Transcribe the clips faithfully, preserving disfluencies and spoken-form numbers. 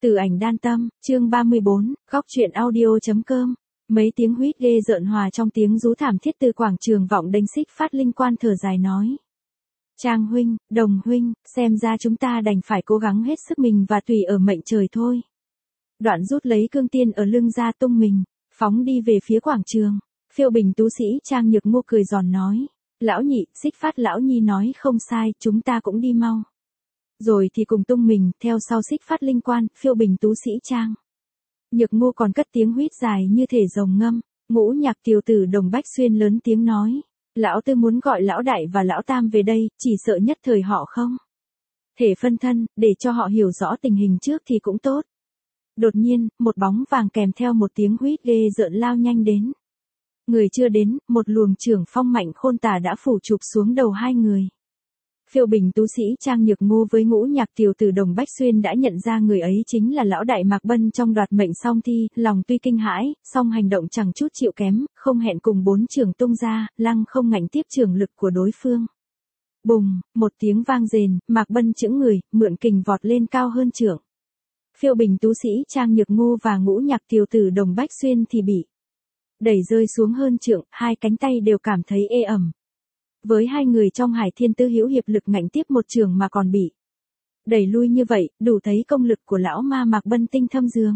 Từ ảnh đan tâm, chương ba mươi bốn, góc truyện audio.com. Mấy tiếng huýt ghê rợn hòa trong tiếng rú thảm thiết từ quảng trường vọng đánh. Xích Phát Linh Quan thở dài nói. Trang huynh, Đồng huynh, xem ra chúng ta đành phải cố gắng hết sức mình và tùy ở mệnh trời thôi. Đoạn rút lấy cương tiên ở lưng ra tung mình, phóng đi về phía quảng trường. Phiêu bình tú sĩ Trang Nhược Ngô cười giòn nói. Lão nhị, Xích Phát lão nhi nói không sai, chúng ta cũng đi mau. Rồi thì cùng tung mình, theo sau Xích Phát Linh Quan, phiêu bình tú sĩ Trang Nhược Ngô còn cất tiếng huýt dài như thể rồng ngâm. Ngũ nhạc tiểu tử Đồng Bách Xuyên lớn tiếng nói. Lão tư muốn gọi lão đại và lão tam về đây, chỉ sợ nhất thời họ không thể phân thân, để cho họ hiểu rõ tình hình trước thì cũng tốt. Đột nhiên, một bóng vàng kèm theo một tiếng huýt ghê rợn lao nhanh đến. Người chưa đến, một luồng trưởng phong mạnh khôn tả đã phủ chụp xuống đầu hai người. Phiêu bình tú sĩ Trang Nhược Ngô với ngũ nhạc tiểu tử Đồng Bách Xuyên đã nhận ra người ấy chính là lão đại Mạc Bân trong đoạt mệnh song thi, lòng tuy kinh hãi, song hành động chẳng chút chịu kém, không hẹn cùng bốn trường tung ra, lăng không ngạnh tiếp trường lực của đối phương. Bùng, một tiếng vang rền, Mạc Bân chững người, mượn kình vọt lên cao hơn trưởng. Phiêu bình tú sĩ Trang Nhược Ngô và ngũ nhạc tiểu tử Đồng Bách Xuyên thì bị đẩy rơi xuống hơn trượng, hai cánh tay đều cảm thấy ê ẩm. Với hai người trong Hải Thiên Tư hữu hiệp lực ngạnh tiếp một trường mà còn bị đẩy lui như vậy, đủ thấy công lực của lão ma Mạc Bân tinh thâm dương.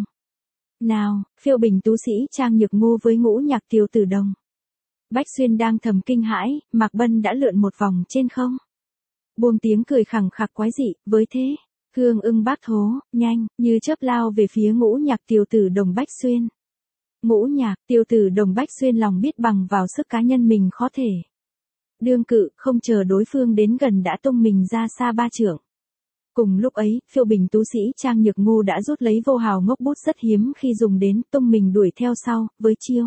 Nào, phiêu bình tú sĩ Trang Nhược Ngô với ngũ nhạc tiểu tử Đồng Bách Xuyên đang thầm kinh hãi, Mạc Bân đã lượn một vòng trên không. Buông tiếng cười khẳng khặc quái dị, với thế, hương ưng bác thố, nhanh, như chớp lao về phía ngũ nhạc tiểu tử Đồng Bách Xuyên. Ngũ nhạc, tiểu tử Đồng Bách Xuyên lòng biết bằng vào sức cá nhân mình khó thể đương cự, không chờ đối phương đến gần đã tung mình ra xa ba trượng. Cùng lúc ấy, phiêu bình tú sĩ Trang Nhược Ngô đã rút lấy vô hào ngốc bút rất hiếm khi dùng đến, tung mình đuổi theo sau, với chiêu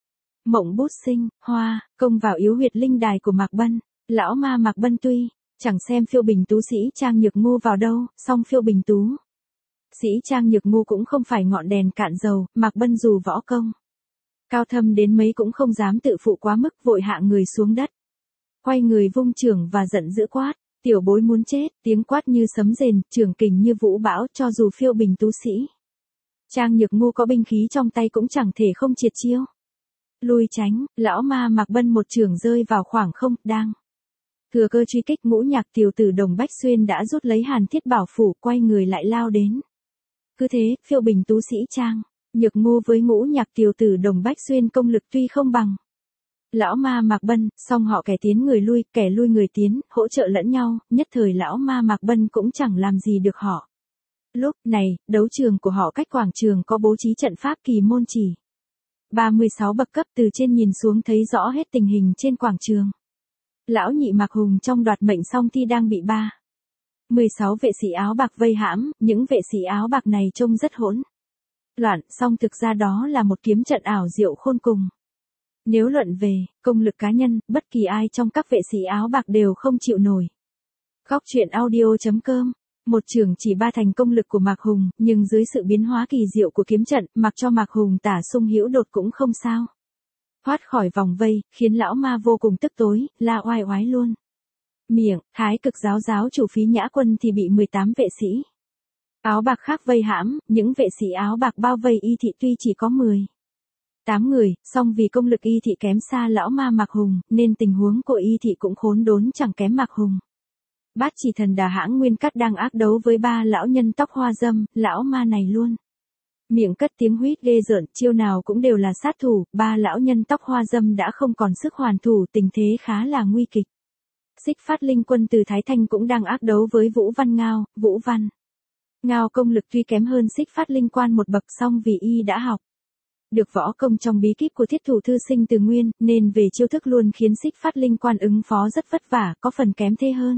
mộng bút sinh, hoa, công vào yếu huyệt linh đài của Mạc Bân. Lão ma Mạc Bân tuy chẳng xem phiêu bình tú sĩ Trang Nhược Ngô vào đâu, song phiêu bình tú sĩ Trang Nhược Ngô cũng không phải ngọn đèn cạn dầu, Mạc Bân dù võ công cao thâm đến mấy cũng không dám tự phụ quá mức, vội hạ người xuống đất. Quay người vung trưởng và giận dữ quát, tiểu bối muốn chết, tiếng quát như sấm rền, trưởng kình như vũ bão, cho dù phiêu bình tú sĩ Trang Nhược Ngô có binh khí trong tay cũng chẳng thể không triệt chiêu. Lui tránh, lão ma Mạc Bân một trưởng rơi vào khoảng không, đang thừa cơ truy kích. Ngũ nhạc tiểu tử Đồng Bách Xuyên đã rút lấy Hàn Thiết Bảo Phủ, quay người lại lao đến. Cứ thế, phiêu bình tú sĩ Trang Nhược Ngô với ngũ nhạc tiểu tử Đồng Bách Xuyên công lực tuy không bằng lão ma Mạc Bân, song họ kẻ tiến người lui, kẻ lui người tiến, hỗ trợ lẫn nhau, nhất thời lão ma Mạc Bân cũng chẳng làm gì được họ. Lúc này, đấu trường của họ cách quảng trường có bố trí trận pháp kỳ môn chỉ ba mươi sáu bậc cấp, từ trên nhìn xuống thấy rõ hết tình hình trên quảng trường. Lão nhị Mạc Hùng trong đoạt mệnh song thi đang bị ba mươi sáu vệ sĩ áo bạc vây hãm, những vệ sĩ áo bạc này trông rất hỗn loạn, song thực ra đó là một kiếm trận ảo diệu khôn cùng. Nếu luận về công lực cá nhân, bất kỳ ai trong các vệ sĩ áo bạc đều không chịu nổi. Góc truyện audio.com. Một trường chỉ ba thành công lực của Mạc Hùng, nhưng dưới sự biến hóa kỳ diệu của kiếm trận, mặc cho Mạc Hùng tả sung hữu đột cũng không sao thoát khỏi vòng vây, khiến lão ma vô cùng tức tối, la oai oái luôn. Miệng, Thái Cực giáo giáo chủ Phí Nhã Quân thì bị mười tám vệ sĩ áo bạc khác vây hãm, những vệ sĩ áo bạc bao vây y thị tuy chỉ có mười tám người, song vì công lực y thị kém xa lão ma Mạc Hùng, nên tình huống của y thị cũng khốn đốn chẳng kém Mạc Hùng. Bát Chỉ Thần Đà Hãng Nguyên Cắt đang ác đấu với ba lão nhân tóc hoa dâm, lão ma này luôn miệng cất tiếng huýt ghê rợn, chiêu nào cũng đều là sát thủ, ba lão nhân tóc hoa dâm đã không còn sức hoàn thủ, tình thế khá là nguy kịch. Xích Phát Linh Quân từ Thái Thanh cũng đang ác đấu với Vũ Văn Ngao, Vũ Văn Ngao công lực tuy kém hơn Xích Phát Linh Quan một bậc, song vì y đã học được võ công trong bí kíp của thiết thủ thư sinh Từ Nguyên, nên về chiêu thức luôn khiến Xích Phát Linh Quan ứng phó rất vất vả, có phần kém thế hơn.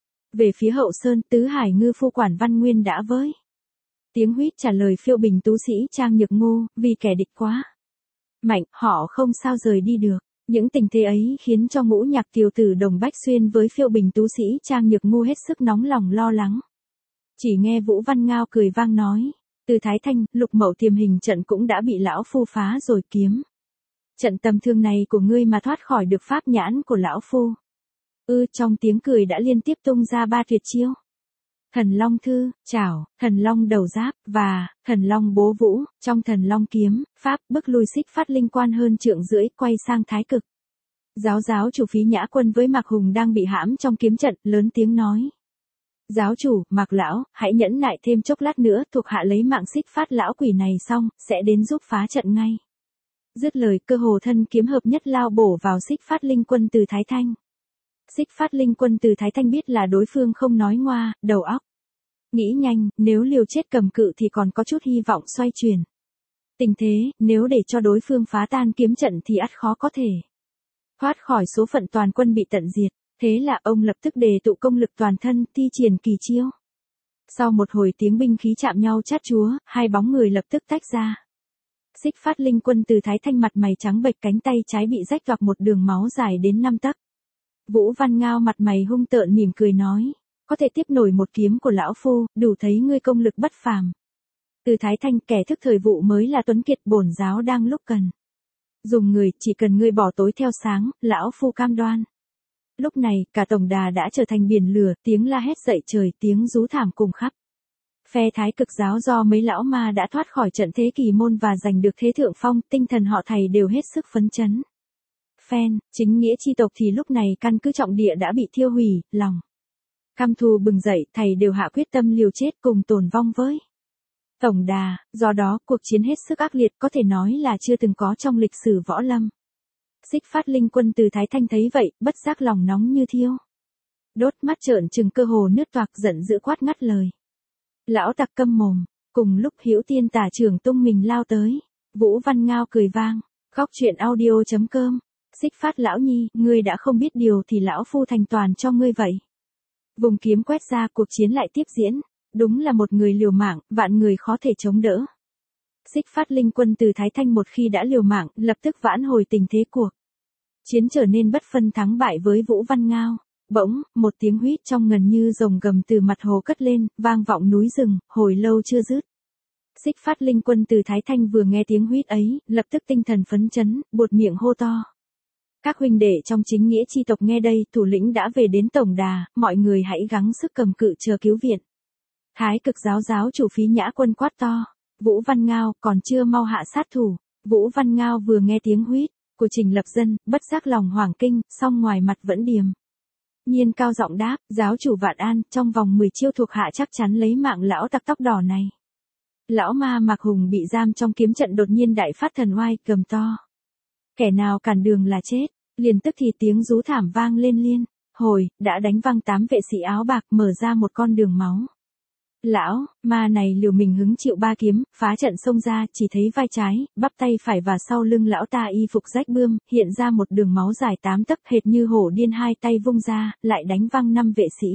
Về phía Hậu Sơn, Tứ Hải Ngư Phu Quản Văn Nguyên đã với tiếng huýt trả lời phiêu bình tú sĩ Trang Nhược Ngô, vì kẻ địch quá mạnh, họ không sao rời đi được. Những tình thế ấy khiến cho ngũ nhạc tiểu tử Đồng Bách Xuyên với phiêu bình tú sĩ Trang Nhược Ngô hết sức nóng lòng lo lắng. Chỉ nghe Vũ Văn Ngao cười vang nói, từ Thái Thanh, Lục Mậu tiềm hình trận cũng đã bị lão phu phá rồi, kiếm trận tầm thường này của ngươi mà thoát khỏi được pháp nhãn của lão phu. Ư, trong tiếng cười đã liên tiếp tung ra ba tuyệt chiêu. Thần long thư, chảo, thần long đầu giáp, và thần long bố vũ, trong thần long kiếm, pháp bức lui Xích Phát linh quan hơn trượng rưỡi, quay sang thái cực. Giáo giáo chủ Phí Nhã Quân với Mạc Hùng đang bị hãm trong kiếm trận, lớn tiếng nói. Giáo chủ, Mạc lão, hãy nhẫn nại thêm chốc lát nữa, thuộc hạ lấy mạng Xích Phát lão quỷ này xong, sẽ đến giúp phá trận ngay. Dứt lời, cơ hồ thân kiếm hợp nhất lao bổ vào Xích Phát linh quân từ Thái Thanh. Xích Phát linh quân từ Thái Thanh biết là đối phương không nói ngoa, đầu óc. Nghĩ nhanh, nếu liều chết cầm cự thì còn có chút hy vọng xoay chuyển. Tình thế, nếu để cho đối phương phá tan kiếm trận thì ắt khó có thể thoát khỏi số phận toàn quân bị tận diệt. Thế là ông lập tức đề tụ công lực toàn thân, thi triển kỳ chiêu. Sau một hồi tiếng binh khí chạm nhau chát chúa, hai bóng người lập tức tách ra. Xích Phát linh quân từ Thái Thanh mặt mày trắng bệch, cánh tay trái bị rách toạc một đường máu dài đến năm tấc. Vũ Văn Ngao mặt mày hung tợn mỉm cười nói, có thể tiếp nổi một kiếm của lão phu, đủ thấy ngươi công lực bất phàm. Từ Thái Thanh, kẻ thức thời vụ mới là tuấn kiệt, bổn giáo đang lúc cần dùng người, chỉ cần ngươi bỏ tối theo sáng, lão phu cam đoan. Lúc này, cả tổng đà đã trở thành biển lửa, tiếng la hét dậy trời, tiếng rú thảm cùng khắp. Phe Thái Cực giáo do mấy lão ma đã thoát khỏi trận thế kỳ môn và giành được thế thượng phong, tinh thần họ thầy đều hết sức phấn chấn. Phen, chính nghĩa chi tộc thì lúc này căn cứ trọng địa đã bị thiêu hủy, lòng căm thù bừng dậy, thầy đều hạ quyết tâm liều chết cùng tồn vong với tổng đà, do đó cuộc chiến hết sức ác liệt, có thể nói là chưa từng có trong lịch sử võ lâm. Xích Phát linh quân từ Thái Thanh thấy vậy, bất giác lòng nóng như thiêu. Đốt mắt trợn trừng, cơ hồ nước toạc, giận dữ quát ngắt lời. Lão tặc câm mồm. Cùng lúc Hữu Tiên tả trưởng tung mình lao tới. Vũ Văn Ngao cười vang. Khóc chuyện audio chấm com. Xích Phát lão nhi, ngươi đã không biết điều thì lão phu thành toàn cho ngươi vậy. Vùng kiếm quét ra, cuộc chiến lại tiếp diễn. Đúng là một người liều mạng, vạn người khó thể chống đỡ. Xích Phát linh quân từ Thái Thanh một khi đã liều mạng, lập tức vãn hồi tình thế cuộc chiến, trở nên bất phân thắng bại với Vũ Văn Ngao. Bỗng, một tiếng huýt trong ngần như rồng gầm từ mặt hồ cất lên, vang vọng núi rừng, hồi lâu chưa dứt. Xích Phát linh quân từ Thái Thanh vừa nghe tiếng huýt ấy, lập tức tinh thần phấn chấn, buột miệng hô to. Các huynh đệ trong chính nghĩa chi tộc nghe đây, thủ lĩnh đã về đến tổng đà, mọi người hãy gắng sức cầm cự chờ cứu viện. Thái Cực giáo giáo chủ Phí Nhã Quân quát to. Vũ Văn Ngao, còn chưa mau hạ sát thủ. Vũ Văn Ngao vừa nghe tiếng huýt của Trình Lập Dân, bất giác lòng hoảng kinh, song ngoài mặt vẫn điềm nhiên cao giọng đáp, giáo chủ Vạn An, trong vòng mười chiêu thuộc hạ chắc chắn lấy mạng lão tặc tóc đỏ này. Lão ma Mạc Hùng bị giam trong kiếm trận đột nhiên đại phát thần oai, gầm to. Kẻ nào cản đường là chết, liền tức thì tiếng rú thảm vang lên liên hồi, đã đánh văng tám vệ sĩ áo bạc, mở ra một con đường máu. Lão ma này liều mình hứng chịu ba kiếm, phá trận xông ra, chỉ thấy vai trái, bắp tay phải và sau lưng lão ta y phục rách bươm, hiện ra một đường máu dài tám tấc, hệt như hổ điên, hai tay vung ra, lại đánh văng năm vệ sĩ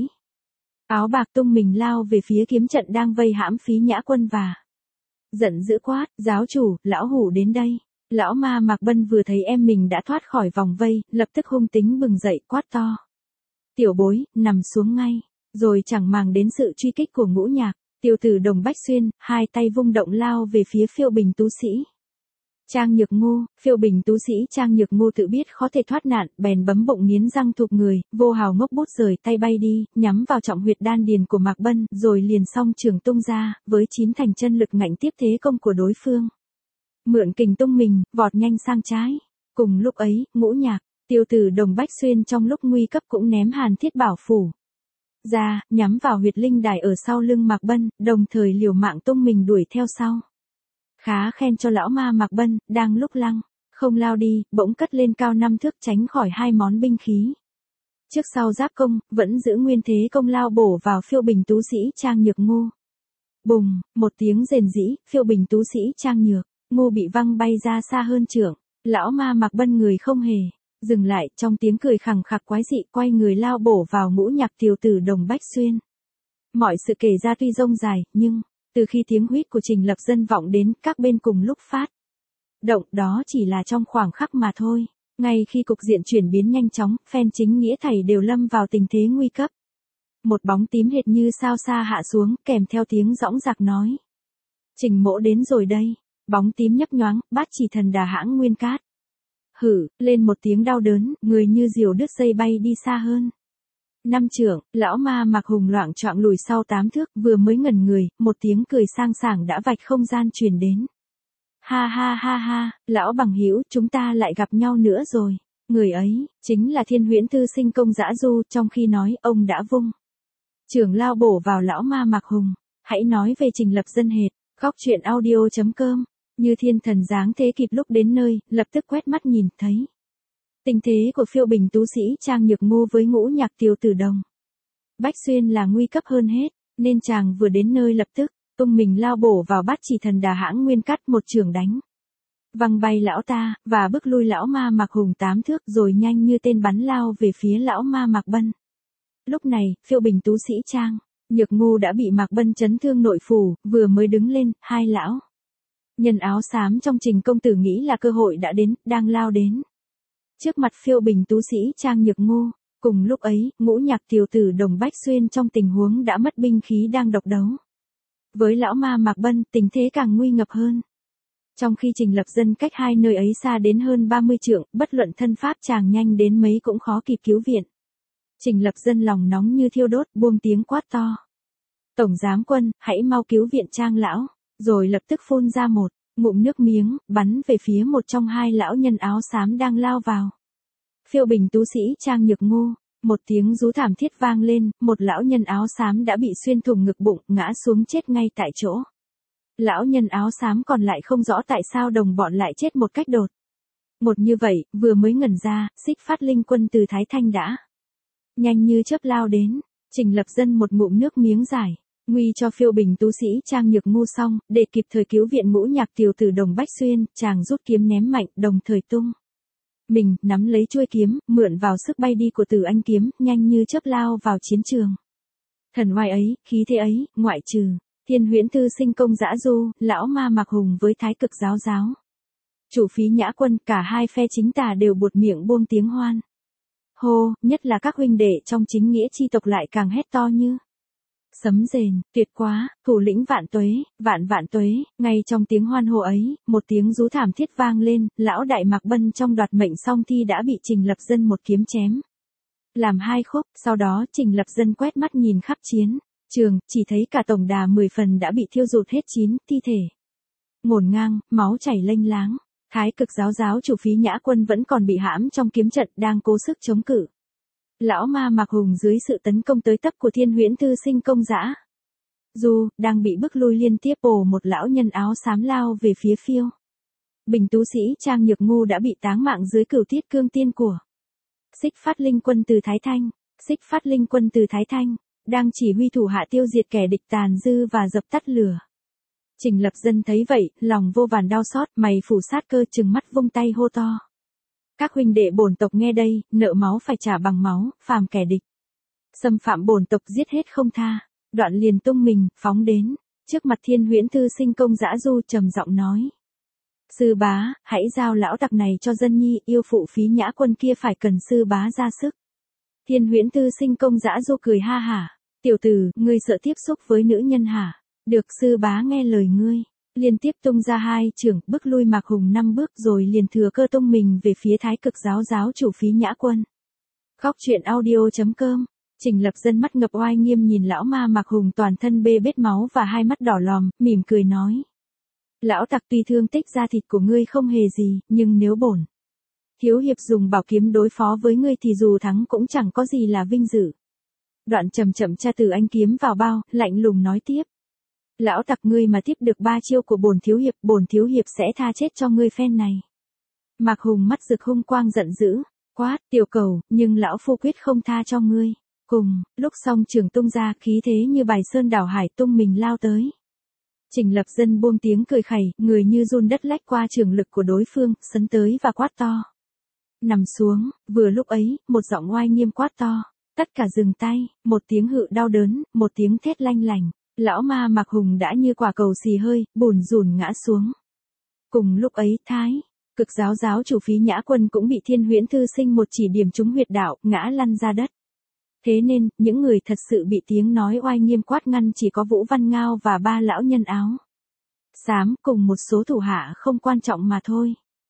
áo bạc tung mình lao về phía kiếm trận đang vây hãm Phí Nhã Quân và giận dữ quát, giáo chủ, lão hủ đến đây. Lão ma Mạc Bân vừa thấy em mình đã thoát khỏi vòng vây, lập tức hung tính bừng dậy, quát to. Tiểu bối, nằm xuống ngay. Rồi chẳng màng đến sự truy kích của Ngũ Nhạc, tiểu tử Đồng Bách Xuyên, hai tay vung động lao về phía Phiêu Bình tú sĩ Trang Nhược Ngô. Phiêu Bình tú sĩ Trang Nhược Ngô tự biết khó thể thoát nạn, bèn bấm bụng nghiến răng thụp người, vô hào ngốc bút rời tay bay đi, nhắm vào trọng huyệt đan điền của Mạc Bân, rồi liền song trường tung ra, với chín thành chân lực ngạnh tiếp thế công của đối phương. Mượn kình tung mình, vọt nhanh sang trái. Cùng lúc ấy, Ngũ Nhạc, tiểu tử Đồng Bách Xuyên trong lúc nguy cấp cũng ném Hàn Thiết Bảo phủ ra, nhắm vào huyệt linh đài ở sau lưng Mạc Bân, đồng thời liều mạng tung mình đuổi theo sau. Khá khen cho lão ma Mạc Bân, đang lúc lăng không lao đi, bỗng cất lên cao năm thước, tránh khỏi hai món binh khí trước sau giáp công, vẫn giữ nguyên thế công lao bổ vào Phiêu Bình tú sĩ Trang Nhược Ngô. Bùng, một tiếng rền rĩ, Phiêu Bình tú sĩ Trang Nhược Ngô bị văng bay ra xa hơn trượng. Lão ma Mạc Bân người không hề dừng lại, trong tiếng cười khẳng khặc quái dị, quay người lao bổ vào Ngũ Nhạc tiểu tử Đồng Bách Xuyên. Mọi sự kể ra tuy rông dài, nhưng từ khi tiếng huýt của Trình Lập Dân vọng đến, các bên cùng lúc phát động, đó chỉ là trong khoảng khắc mà thôi. Ngay khi cục diện chuyển biến nhanh chóng, phen chính nghĩa thầy đều lâm vào tình thế nguy cấp. Một bóng tím hệt như sao xa hạ xuống, kèm theo tiếng dõng dạc nói. Trình mỗ đến rồi đây. Bóng tím nhấp nhoáng, Bát Chỉ Thần Đà hãng Nguyên Cát. Hử, lên một tiếng đau đớn, người như diều đứt dây bay đi xa hơn. Năm trượng, lão ma mặc hùng loạng choạng lùi sau tám thước, vừa mới ngẩn người, một tiếng cười sang sảng đã vạch không gian truyền đến. Ha ha ha ha, lão bằng hữu, chúng ta lại gặp nhau nữa rồi. Người ấy, chính là Thiên Huyễn Thư Sinh Công Dã Du, trong khi nói, ông đã vung trường lao bổ vào lão ma mặc hùng. Hãy nói về Trình Lập Dân hệt, góc truyện audio.com, như thiên thần dáng thế kịp lúc đến nơi, lập tức quét mắt nhìn thấy. Tình thế của phiêu bình tú sĩ Trang Nhược Ngô với ngũ nhạc Tiều Tử Đồng Bách Xuyên là nguy cấp hơn hết, nên chàng vừa đến nơi lập tức, tung mình lao bổ vào Bát Chỉ Thần Đà Hãng Nguyên Cắt một trường đánh. Văng bay lão ta, và bức lui lão ma mặc hùng tám thước rồi nhanh như tên bắn lao về phía lão ma Mạc Bân. Lúc này, phiêu bình tú sĩ Trang Nhược Ngô đã bị Mạc Bân chấn thương nội phủ, vừa mới đứng lên, hai lão nhân áo xám trong Trình công tử nghĩ là cơ hội đã đến, đang lao đến trước mặt phiêu bình tú sĩ Trang Nhược Ngô. Cùng lúc ấy, ngũ nhạc Tiều Tử Đồng Bách Xuyên trong tình huống đã mất binh khí đang độc đấu với lão ma Mạc Bân, tình thế càng nguy ngập hơn. Trong khi Trình Lập Dân cách hai nơi ấy xa đến hơn ba mươi trượng, bất luận thân pháp chàng nhanh đến mấy cũng khó kịp cứu viện. Trình Lập Dân lòng nóng như thiêu đốt, buông tiếng quát to. Tổng giám quân, hãy mau cứu viện Trang lão, rồi lập tức phun ra một ngụm nước miếng, bắn về phía một trong hai lão nhân áo xám đang lao vào. Phiêu bình tú sĩ Trang Nhược Ngô, một tiếng rú thảm thiết vang lên, một lão nhân áo xám đã bị xuyên thủng ngực bụng, ngã xuống chết ngay tại chỗ. Lão nhân áo xám còn lại không rõ tại sao đồng bọn lại chết một cách đột một như vậy, vừa mới ngẩn ra, Xích Phát Linh Quân từ Thái Thanh đã nhanh như chớp lao đến. Trình Lập Dân một ngụm nước miếng giải nguy cho phiêu bình tú sĩ Trang Nhược Ngô xong, để kịp thời cứu viện ngũ nhạc Tiều Tử Đồng Bách Xuyên, chàng rút kiếm ném mạnh, đồng thời tung mình, nắm lấy chuôi kiếm, mượn vào sức bay đi của Tử Anh kiếm, nhanh như chớp lao vào chiến trường. Thần oai ấy, khí thế ấy, ngoại trừ Thiên Huyễn Thư Sinh Công Dã Du, lão ma Mạc Hùng với Thái Cực Giáo giáo chủ Phí Nhã Quân, cả hai phe chính tà đều buột miệng buông tiếng hoan hô, nhất là các huynh đệ trong chính nghĩa chi tộc lại càng hét to như sấm rền, tuyệt quá, thủ lĩnh vạn tuế, vạn vạn tuế. Ngay trong tiếng hoan hô ấy, một tiếng rú thảm thiết vang lên, lão đại Mạc Bân trong đoạt mệnh song thi đã bị Trình Lập Dân một kiếm chém làm hai khúc. Sau đó Trình Lập Dân quét mắt nhìn khắp chiến trường, chỉ thấy cả tổng đà mười phần đã bị thiêu rụt hết chín thi thể ngổn ngang, máu chảy lênh láng. Thái Cực Giáo giáo chủ Phí Nhã Quân vẫn còn bị hãm trong kiếm trận, đang cố sức chống cự. Lão ma Mạc Hùng dưới sự tấn công tới tấp của Thiên Huyễn Thư Sinh Công Dã Du, đang bị bức lui liên tiếp, ồ một lão nhân áo xám lao về phía phiêu bình tú sĩ Trang Nhược Ngô đã bị táng mạng dưới Cửu Thiết Cương Tiên của Xích Phát Linh Quân từ Thái Thanh. Xích Phát Linh Quân từ Thái Thanh đang chỉ huy thủ hạ tiêu diệt kẻ địch tàn dư và dập tắt lửa. Trình Lập Dân thấy vậy, lòng vô vàn đau xót, mày phủ sát cơ, trừng mắt vung tay hô to. Các huynh đệ bổn tộc nghe đây, nợ máu phải trả bằng máu, phàm kẻ địch xâm phạm bổn tộc giết hết không tha. Đoạn liền tung mình, phóng đến trước mặt Thiên Huyễn Thư Sinh Công Dã Du, trầm giọng nói. Sư bá, hãy giao lão tặc này cho dân nhi, yêu phụ Phí Nhã Quân kia phải cần sư bá ra sức. Thiên Huyễn Thư Sinh Công Dã Du cười ha hả. Tiểu tử, ngươi sợ tiếp xúc với nữ nhân hả? Được, sư bá nghe lời ngươi. Liên tiếp tung ra hai chưởng, bức lui Mạc Hùng năm bước rồi liền thừa cơ tung mình về phía Thái Cực Giáo giáo chủ Phí Nhã Quân. Góc truyện audio.com. Trình Lập Dân mắt ngập oai nghiêm nhìn lão ma Mạc Hùng toàn thân bê bết máu và hai mắt đỏ lòm, mỉm cười nói. Lão tặc, tuy thương tích da thịt của ngươi không hề gì, nhưng nếu bổn thiếu hiệp dùng bảo kiếm đối phó với ngươi thì dù thắng cũng chẳng có gì là vinh dự. Đoạn chậm chậm tra Tử Anh kiếm vào bao, lạnh lùng nói tiếp. Lão tặc, ngươi mà tiếp được ba chiêu của bổn thiếu hiệp, bổn thiếu hiệp sẽ tha chết cho ngươi phen này. Mạc Hùng mắt rực hung quang giận dữ, quát, tiểu cầu, nhưng lão phu quyết không tha cho ngươi. Cùng lúc song trường tung ra, khí thế như bài sơn đảo hải, tung mình lao tới. Trình Lập Dân buông tiếng cười khẩy, người như run đất lách qua trường lực của đối phương, sấn tới và quát to. Nằm xuống. Vừa lúc ấy, một giọng oai nghiêm quát to. Tất cả dừng tay. Một tiếng hự đau đớn, một tiếng thét lanh lành. Lão ma Mạc Hùng đã như quả cầu xì hơi, bùn rùn ngã xuống. Cùng lúc ấy, Thái Cực Giáo giáo chủ Phí Nhã Quân cũng bị Thiên Huyễn Thư Sinh một chỉ điểm trúng huyệt đạo, ngã lăn ra đất. Thế nên, những người thật sự bị tiếng nói oai nghiêm quát ngăn chỉ có Vũ Văn Ngao và ba lão nhân áo xám cùng một số thủ hạ không quan trọng mà thôi.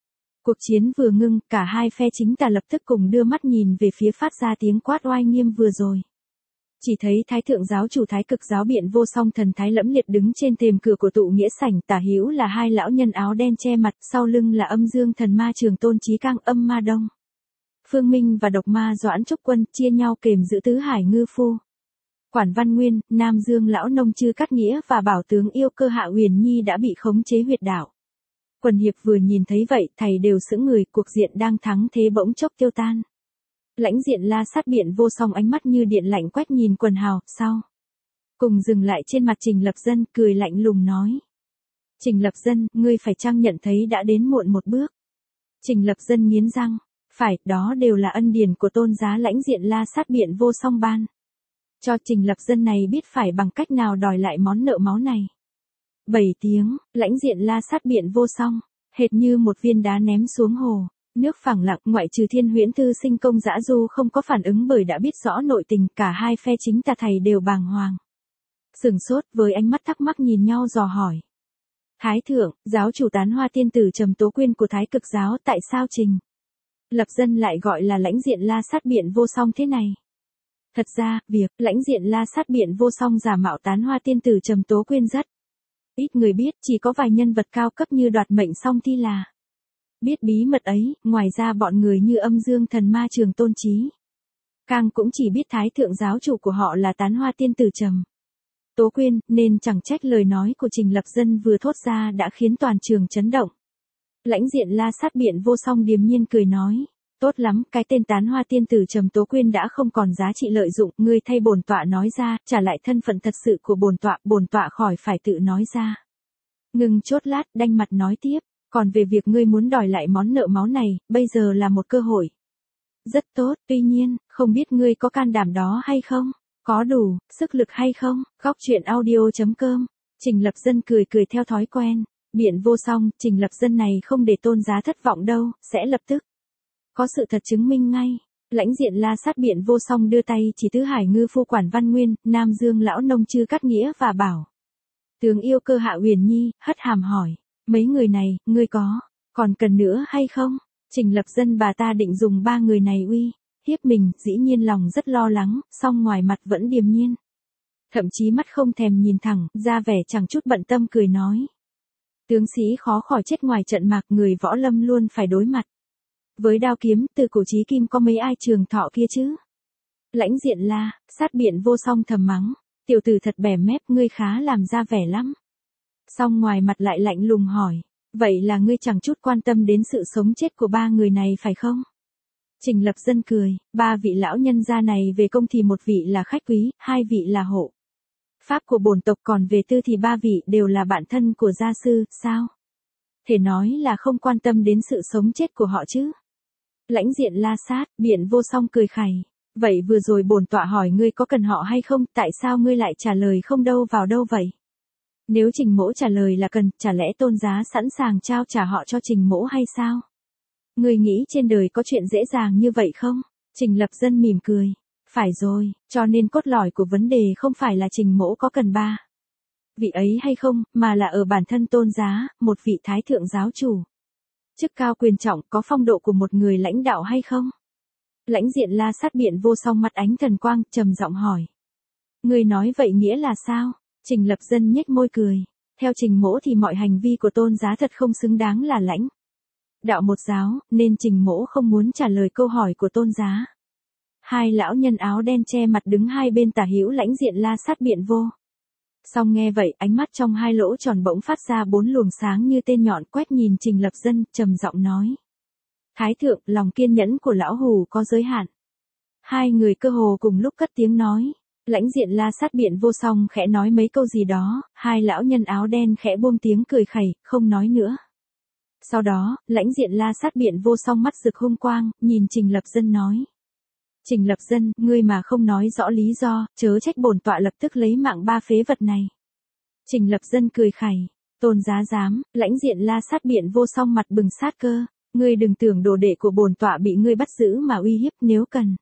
Cuộc chiến vừa ngưng, cả hai phe chính tà lập tức cùng đưa mắt nhìn về phía phát ra tiếng quát oai nghiêm vừa rồi. Chỉ thấy Thái thượng giáo chủ Thái cực giáo Biện Vô Song thần thái lẫm liệt đứng trên thềm cửa của tụ nghĩa sảnh, tả hữu là hai lão nhân áo đen che mặt, sau lưng là Âm Dương thần ma Trường Tôn Chí Cang, Âm Ma Đông. Phương Minh và độc ma Doãn Trúc Quân chia nhau kềm giữ tứ hải ngư phu. Quản Văn Nguyên, Nam Dương lão nông Chư Cát Nghĩa và bảo tướng Yêu Cơ Hạ Huyền Nhi đã bị khống chế huyệt đạo. Quần hiệp vừa nhìn thấy vậy, thầy đều sững người, cuộc diện đang thắng thế bỗng chốc tiêu tan. Lãnh Diện La Sát Biện Vô Song ánh mắt như điện lạnh quét nhìn quần hào, sau cùng dừng lại trên mặt Trình Lập Dân, cười lạnh lùng nói: Trình Lập Dân, ngươi phải chăng nhận thấy đã đến muộn một bước? Trình Lập Dân nghiến răng: Phải, đó đều là ân điển của tôn giá Lãnh Diện La Sát Biện Vô Song ban cho. Trình Lập Dân này biết phải bằng cách nào đòi lại món nợ máu này. Bảy tiếng, Lãnh Diện La Sát Biện Vô Song, hệt như một viên đá ném xuống hồ. Nước phẳng lặng, ngoại trừ Thiên Huyễn Thư Sinh Công Dã Du không có phản ứng bởi đã biết rõ nội tình, cả hai phe chính tà thầy đều bàng hoàng. Sừng sốt, với ánh mắt thắc mắc nhìn nhau dò hỏi: Thái thượng, giáo chủ Tán Hoa tiên tử Trầm Tố Quyên của Thái Cực giáo, tại sao Trình Lập Dân lại gọi là Lãnh Diện La Sát Biện Vô Song thế này? Thật ra, việc Lãnh Diện La Sát Biện Vô Song giả mạo Tán Hoa tiên tử Trầm Tố Quyên rất ít người biết, chỉ có vài nhân vật cao cấp như Đoạt Mệnh Song Thi là biết bí mật ấy. Ngoài ra bọn người như Âm Dương thần ma Trường Tôn Chí Cang cũng chỉ biết Thái thượng giáo chủ của họ là Tán Hoa tiên tử Trầm Tố Quyên, nên chẳng trách lời nói của Trình Lập Dân vừa thốt ra đã khiến toàn trường chấn động. Lãnh Diện La Sát Biện Vô Song điềm nhiên cười nói: Tốt lắm, cái tên Tán Hoa tiên tử Trầm Tố Quyên đã không còn giá trị lợi dụng, ngươi thay bổn tọa nói ra, trả lại thân phận thật sự của bổn tọa, bổn tọa khỏi phải tự nói ra. Ngừng chốt lát, đanh mặt nói tiếp: Còn về việc ngươi muốn đòi lại món nợ máu này, bây giờ là một cơ hội rất tốt, tuy nhiên, không biết ngươi có can đảm đó hay không? Có đủ sức lực hay không? Góc truyện audio chấm com. Trình Lập Dân cười cười theo thói quen. Biện Vô Song, Trình Lập Dân này không để tôn giá thất vọng đâu, sẽ lập tức có sự thật chứng minh ngay. Lãnh Diện La Sát Biện Vô Song đưa tay chỉ tứ hải ngư phu Quản Văn Nguyên, Nam Dương lão nông Chư Cát Nghĩa và bảo tướng Yêu Cơ Hạ Huyền Nhi, hất hàm hỏi: Mấy người này, ngươi có còn cần nữa hay không? Trình Lập Dân bà ta định dùng ba người này uy hiếp mình, dĩ nhiên lòng rất lo lắng, song ngoài mặt vẫn điềm nhiên. Thậm chí mắt không thèm nhìn thẳng, ra vẻ chẳng chút bận tâm cười nói: Tướng sĩ khó khỏi chết ngoài trận mạc, người võ lâm luôn phải đối mặt với đao kiếm, từ cổ chí kim có mấy ai trường thọ kia chứ? Lãnh Diện La Sát Biện Vô Song thầm mắng: Tiểu tử thật bẻ mép, ngươi khá làm ra vẻ lắm. Song ngoài mặt lại lạnh lùng hỏi: Vậy là ngươi chẳng chút quan tâm đến sự sống chết của ba người này phải không? Trình Lập Dân cười: Ba vị lão nhân gia này về công thì một vị là khách quý, hai vị là hộ pháp của bổn tộc, còn về tư thì ba vị đều là bạn thân của gia sư, sao thể nói là không quan tâm đến sự sống chết của họ chứ? Lãnh Diện La Sát Biện Vô Song cười khẩy: Vậy vừa rồi bổn tọa hỏi ngươi có cần họ hay không, tại sao ngươi lại trả lời không đâu vào đâu vậy? Nếu Trình mỗ trả lời là cần, chả lẽ tôn giá sẵn sàng trao trả họ cho Trình mỗ hay sao? Ngươi nghĩ trên đời có chuyện dễ dàng như vậy không? Trình Lập Dân mỉm cười: Phải rồi, cho nên cốt lõi của vấn đề không phải là Trình mỗ có cần ba vị ấy hay không, mà là ở bản thân tôn giá, một vị Thái thượng giáo chủ chức cao quyền trọng, có phong độ của một người lãnh đạo hay không? Lãnh Diện La Sát Biện Vô Song mặt ánh thần quang, trầm giọng hỏi: Ngươi nói vậy nghĩa là sao? Trình Lập Dân nhếch môi cười: Theo Trình mỗ thì mọi hành vi của tôn giá thật không xứng đáng là lãnh đạo một giáo, nên Trình mỗ không muốn trả lời câu hỏi của tôn giá. Hai lão nhân áo đen che mặt đứng hai bên tả hữu Lãnh Diện La Sát Biện Vô Song nghe vậy, ánh mắt trong hai lỗ tròn bỗng phát ra bốn luồng sáng như tên nhọn, quét nhìn Trình Lập Dân, trầm giọng nói: Thái thượng, lòng kiên nhẫn của lão hù có giới hạn. Hai người cơ hồ cùng lúc cất tiếng nói. Lãnh Diện La Sát Biện Vô Song khẽ nói mấy câu gì đó, hai lão nhân áo đen khẽ buông tiếng cười khẩy, không nói nữa. Sau đó, Lãnh Diện La Sát Biện Vô Song mắt rực hung quang, nhìn Trình Lập Dân nói: Trình Lập Dân, ngươi mà không nói rõ lý do, chớ trách bổn tọa lập tức lấy mạng ba phế vật này. Trình Lập Dân cười khẩy: Tôn giá dám? Lãnh Diện La Sát Biện Vô Song mặt bừng sát cơ: Ngươi đừng tưởng đồ đệ của bổn tọa bị ngươi bắt giữ mà uy hiếp, nếu cần.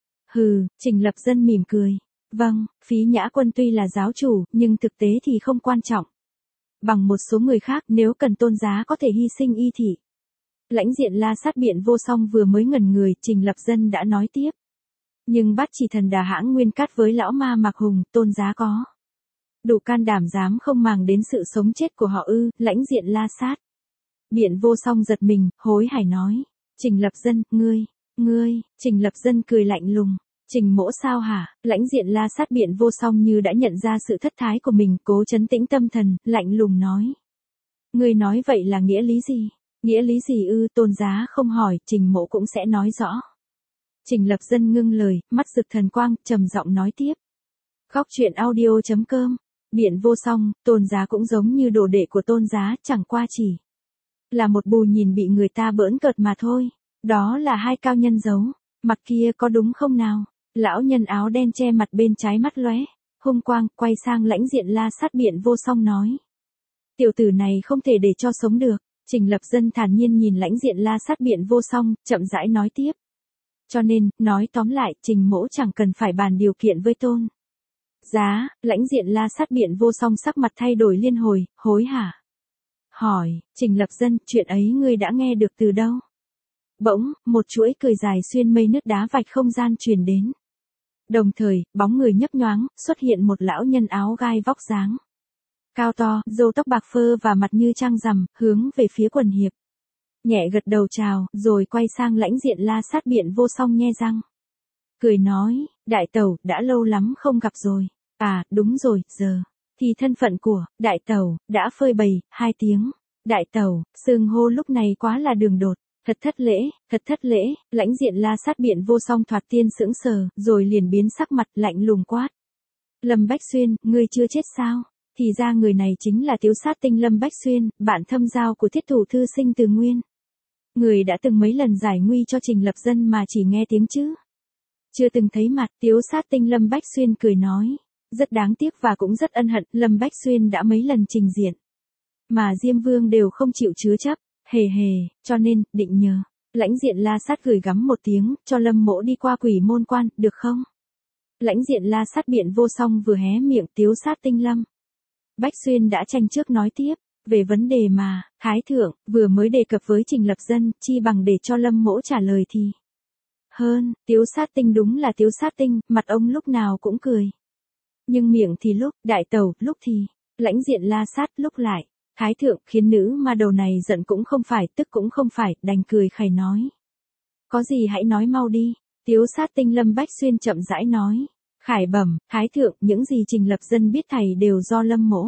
Hừ, Trình Lập Dân mỉm cười: Vâng, Phí Nhã Quân tuy là giáo chủ, nhưng thực tế thì không quan trọng bằng một số người khác, nếu cần tôn giá có thể hy sinh y thị Lãnh diện La Sát biện vô song vừa mới ngẩn người, Trình Lập Dân đã nói tiếp. Nhưng bắt chỉ thần đà hãng nguyên cát với lão ma Mạc Hùng, Tôn giá có đủ can đảm dám không màng đến sự sống chết của họ ư? Lãnh diện La Sát biện vô song giật mình, hối hài nói. Trình Lập Dân, ngươi, ngươi, Trình Lập Dân cười lạnh lùng. Trình mỗ sao hả? Lãnh diện La Sát biện vô song như đã nhận ra sự thất thái của mình, cố trấn tĩnh tâm thần, lạnh lùng nói. Ngươi nói vậy là nghĩa lý gì? Nghĩa lý gì ư? Tôn giá không hỏi, Trình mỗ cũng sẽ nói rõ. Trình Lập Dân ngưng lời, mắt rực thần quang, trầm giọng nói tiếp. Góc truyện audio chấm com. Biện vô song, Tôn giá cũng giống như đồ đệ của Tôn giá, chẳng qua chỉ là một bù nhìn bị người ta bỡn cợt mà thôi. Đó là hai cao nhân giấu. Mặt kia có đúng không nào? Lão nhân áo đen che mặt bên trái mắt lóe, hung quang, quay sang lãnh diện La Sát biện vô song nói. Tiểu tử này không thể để cho sống được. Trình Lập Dân thản nhiên nhìn lãnh diện La Sát biện vô song, chậm rãi nói tiếp. Cho nên, nói tóm lại, Trình mỗ chẳng cần phải bàn điều kiện với Tôn giá. Lãnh diện La Sát biện vô song sắc mặt thay đổi liên hồi, hối hả. Hỏi, Trình Lập Dân, chuyện ấy ngươi đã nghe được từ đâu? Bỗng, một chuỗi cười dài xuyên mây nứt đá vạch không gian truyền đến. Đồng thời, bóng người nhấp nhoáng, xuất hiện một lão nhân áo gai vóc dáng cao to, râu tóc bạc phơ và mặt như trăng rằm, hướng về phía quần hiệp. Nhẹ gật đầu chào, rồi quay sang lãnh diện La Sát biện vô song nhe răng. Cười nói, đại tẩu, đã lâu lắm không gặp rồi. À, đúng rồi, giờ thì thân phận của đại tẩu đã phơi bày. Hai tiếng đại tẩu, xưng hô lúc này quá là đường đột. Thật thất lễ, thật thất lễ. Lãnh diện La Sát biện vô song thoạt tiên sững sờ, rồi liền biến sắc mặt, lạnh lùng quát. Lâm Bách Xuyên, ngươi chưa chết sao? Thì ra người này chính là Tiếu Sát Tinh Lâm Bách Xuyên, bạn thâm giao của thiết thủ thư sinh Từ Nguyên. Người đã từng mấy lần giải nguy cho Trình Lập Dân mà chỉ nghe tiếng chứ chưa từng thấy mặt. Tiếu Sát Tinh Lâm Bách Xuyên cười nói. Rất đáng tiếc và cũng rất ân hận, Lâm Bách Xuyên đã mấy lần trình diện mà Diêm Vương đều không chịu chứa chấp. Hề hề, cho nên, định nhờ lãnh diện La Sát gửi gắm một tiếng, cho Lâm mỗ đi qua Quỷ Môn Quan, được không? Lãnh diện La Sát biện vô song vừa hé miệng, Tiếu Sát Tinh Lâm Bách Xuyên đã tranh trước nói tiếp. Về vấn đề mà, Thái Thượng, vừa mới đề cập với Trình Lập Dân, chi bằng để cho Lâm mỗ trả lời thì hơn. Tiếu Sát Tinh đúng là Tiếu Sát Tinh, mặt ông lúc nào cũng cười. Nhưng miệng thì lúc, đại tẩu, lúc thì, lãnh diện La Sát, lúc lại. Thái Thượng, khiến nữ ma đầu này giận cũng không phải, tức cũng không phải, đành cười khẩy nói. Có gì hãy nói mau đi. Tiếu Sát Tinh Lâm Bách Xuyên chậm rãi nói. Khải bẩm, Thái Thượng, những gì Trình Lập Dân biết thầy đều do Lâm mỗ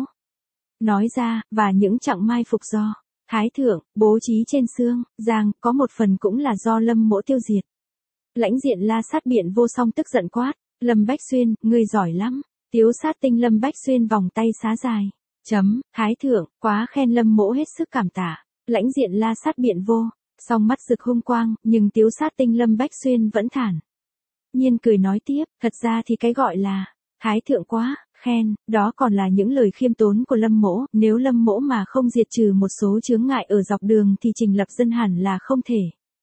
nói ra, và những chặng mai phục do Thái Thượng bố trí trên xương giang, có một phần cũng là do Lâm mỗ tiêu diệt. Lãnh diện La Sát biện vô song tức giận quát. Lâm Bách Xuyên, ngươi giỏi lắm. Tiếu Sát Tinh Lâm Bách Xuyên vòng tay xá dài. Chấm, Thái Thượng, quá khen Lâm mỗ hết sức cảm tạ. Lãnh diện La Sát biện vô song mắt rực hung quang, nhưng Tiếu Sát Tinh Lâm Bách Xuyên vẫn thản nhiên cười nói tiếp. Thật ra thì cái gọi là Thái Thượng quá khen, đó còn là những lời khiêm tốn của Lâm mỗ. Nếu Lâm mỗ mà không diệt trừ một số chướng ngại ở dọc đường thì Trình Lập Dân hẳn là không thể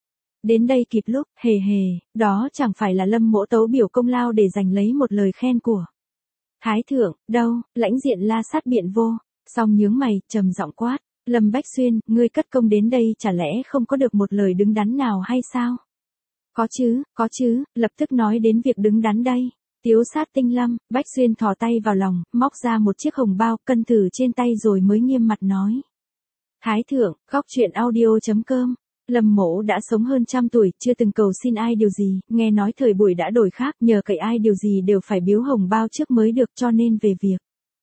đến đây kịp lúc. Hề hề, đó chẳng phải là Lâm mỗ tấu biểu công lao để giành lấy một lời khen của Thái Thượng, đâu? Lãnh diện La Sát biện vô song nhướng mày, trầm giọng quát. Lâm Bách Xuyên, ngươi cất công đến đây chả lẽ không có được một lời đứng đắn nào hay sao? Có chứ, có chứ, lập tức nói đến việc đứng đắn đây. Tiếu Sát Tinh Lâm Bách Xuyên thò tay vào lòng, móc ra một chiếc hồng bao, cân thử trên tay rồi mới nghiêm mặt nói. Thái Thượng, góc truyện audio chấm com. Lâm mỗ đã sống hơn trăm tuổi, chưa từng cầu xin ai điều gì, nghe nói thời buổi đã đổi khác, nhờ cậy ai điều gì đều phải biếu hồng bao trước mới được, cho nên về việc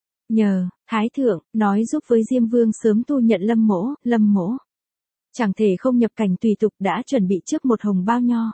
nhờ Thái Thượng nói giúp với Diêm Vương sớm tu nhận Lâm mỗ. Lâm mỗ chẳng thể không nhập cảnh tùy tục, đã chuẩn bị trước một hồng bao nho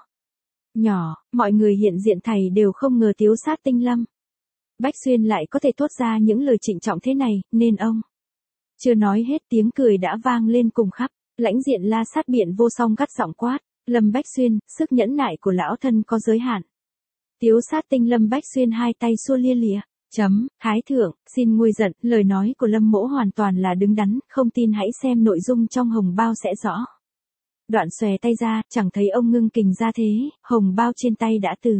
nhỏ. Mọi người hiện diện thầy đều không ngờ Tiếu Sát Tinh Lâm Bách Xuyên lại có thể thốt ra những lời trịnh trọng thế này, nên ông chưa nói hết, tiếng cười đã vang lên cùng khắp. Lãnh diện La Sát biện vô song gắt giọng quát. Lâm Bách Xuyên, sức nhẫn nại của lão thân có giới hạn. Tiếu Sát Tinh Lâm Bách Xuyên hai tay xua lia lịa. Chấm, Thái Thượng, xin nguôi giận, lời nói của Lâm mỗ hoàn toàn là đứng đắn, không tin hãy xem nội dung trong hồng bao sẽ rõ. Đoạn xòe tay ra, chẳng thấy ông ngưng kình ra thế, hồng bao trên tay đã từ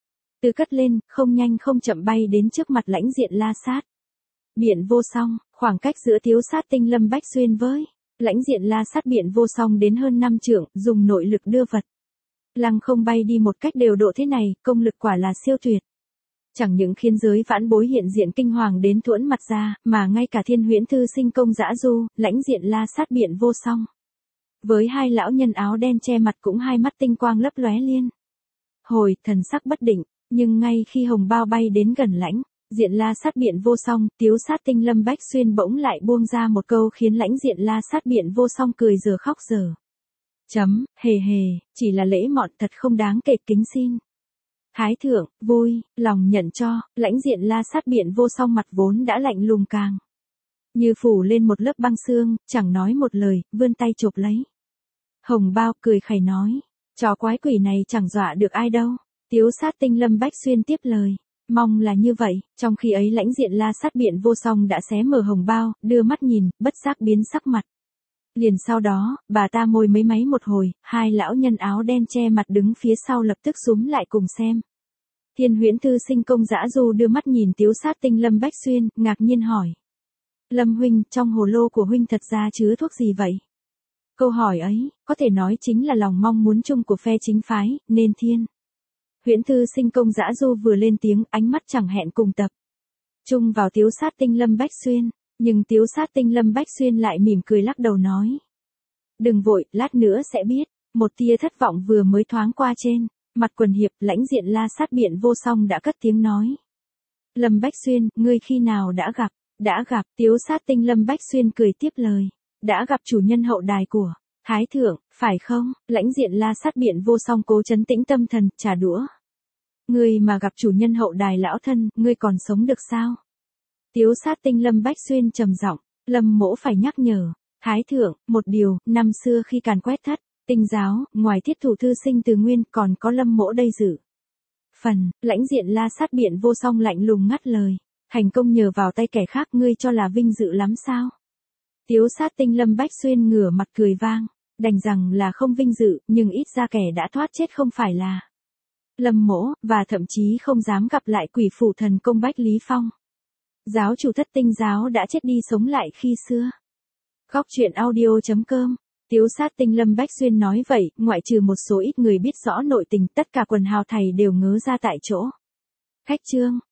từ cất lên, không nhanh không chậm bay đến trước mặt lãnh diện La Sát biện vô song. Khoảng cách giữa Tiếu Sát Tinh Lâm Bách Xuyên với lãnh diện la sát biện vô song đến hơn năm trượng, dùng nội lực đưa vật. Lăng không bay đi một cách đều độ thế này, công lực quả là siêu tuyệt. Chẳng những khiến giới vãn bối hiện diện kinh hoàng đến thuẫn mặt ra, mà ngay cả Thiên Huyễn Thư Sinh công dã du, lãnh diện la sát biện vô song. Với hai lão nhân áo đen che mặt cũng hai mắt tinh quang lấp lóe liên. Hồi, thần sắc bất định, nhưng ngay khi hồng bao bay đến gần lãnh diện la sát biện vô song, Tiếu Sát Tinh Lâm Bách Xuyên bỗng lại buông ra một câu khiến lãnh diện la sát biện vô song cười giờ khóc giờ. Chấm, hề hề, chỉ là lễ mọn thật không đáng kể, kính xin. Thái thượng, vui, lòng nhận cho, lãnh diện la sát biện vô song mặt vốn đã lạnh lùng càng như phủ lên một lớp băng xương, chẳng nói một lời, vươn tay chộp lấy. Hồng bao cười khẩy nói, trò quái quỷ này chẳng dọa được ai đâu. Tiếu Sát Tinh Lâm Bách Xuyên tiếp lời, mong là như vậy. Trong khi ấy lãnh diện la sát biện vô song đã xé mở hồng bao, đưa mắt nhìn, bất giác biến sắc mặt. Liền sau đó, bà ta môi mấy máy một hồi, hai lão nhân áo đen che mặt đứng phía sau lập tức xúm lại cùng xem. Thiên Huyễn Thư Sinh công dã du đưa mắt nhìn Tiếu Sát Tinh Lâm Bách Xuyên, ngạc nhiên hỏi. Lâm huynh, trong hồ lô của huynh thật ra chứa thuốc gì vậy? Câu hỏi ấy, có thể nói chính là lòng mong muốn chung của phe chính phái, nên Thiên Huyễn Thư Sinh công dã du vừa lên tiếng, ánh mắt chẳng hẹn cùng tập chung vào Tiếu Sát Tinh Lâm Bách Xuyên, nhưng Tiếu Sát Tinh Lâm Bách Xuyên lại mỉm cười lắc đầu nói. Đừng vội, lát nữa sẽ biết. Một tia thất vọng vừa mới thoáng qua trên mặt quần hiệp, lãnh diện la sát biện vô song đã cất tiếng nói. Lâm Bách Xuyên, ngươi khi nào đã gặp? Đã gặp, Tiếu Sát Tinh Lâm Bách Xuyên cười tiếp lời. Đã gặp chủ nhân hậu đài của Thái thượng, phải không? Lãnh diện la sát biện vô song cố trấn tĩnh tâm thần, trả đũa. Ngươi mà gặp chủ nhân hậu đài lão thân, ngươi còn sống được sao? Tiếu Sát Tinh Lâm Bách Xuyên trầm giọng, Lâm mỗ phải nhắc nhở. Thái thượng, một điều, năm xưa khi càn quét thất tinh giáo, ngoài thiết thủ thư sinh từ nguyên, còn có Lâm mỗ đây dự phần. Lãnh diện la sát biện vô song lạnh lùng ngắt lời. Thành công nhờ vào tay kẻ khác, ngươi cho là vinh dự lắm sao? Tiếu Sát Tinh Lâm Bách Xuyên ngửa mặt cười vang, đành rằng là không vinh dự, nhưng ít ra kẻ đã thoát chết không phải là Lâm mỗ, và thậm chí không dám gặp lại quỷ phủ thần công Bách Lý Phong. Giáo chủ thất tinh giáo đã chết đi sống lại khi xưa. Góc truyện audio chấm com. Tiếu Sát Tinh Lâm Bách Xuyên nói vậy, ngoại trừ một số ít người biết rõ nội tình, tất cả quần hào thầy đều ngớ ra tại chỗ. Khách chương.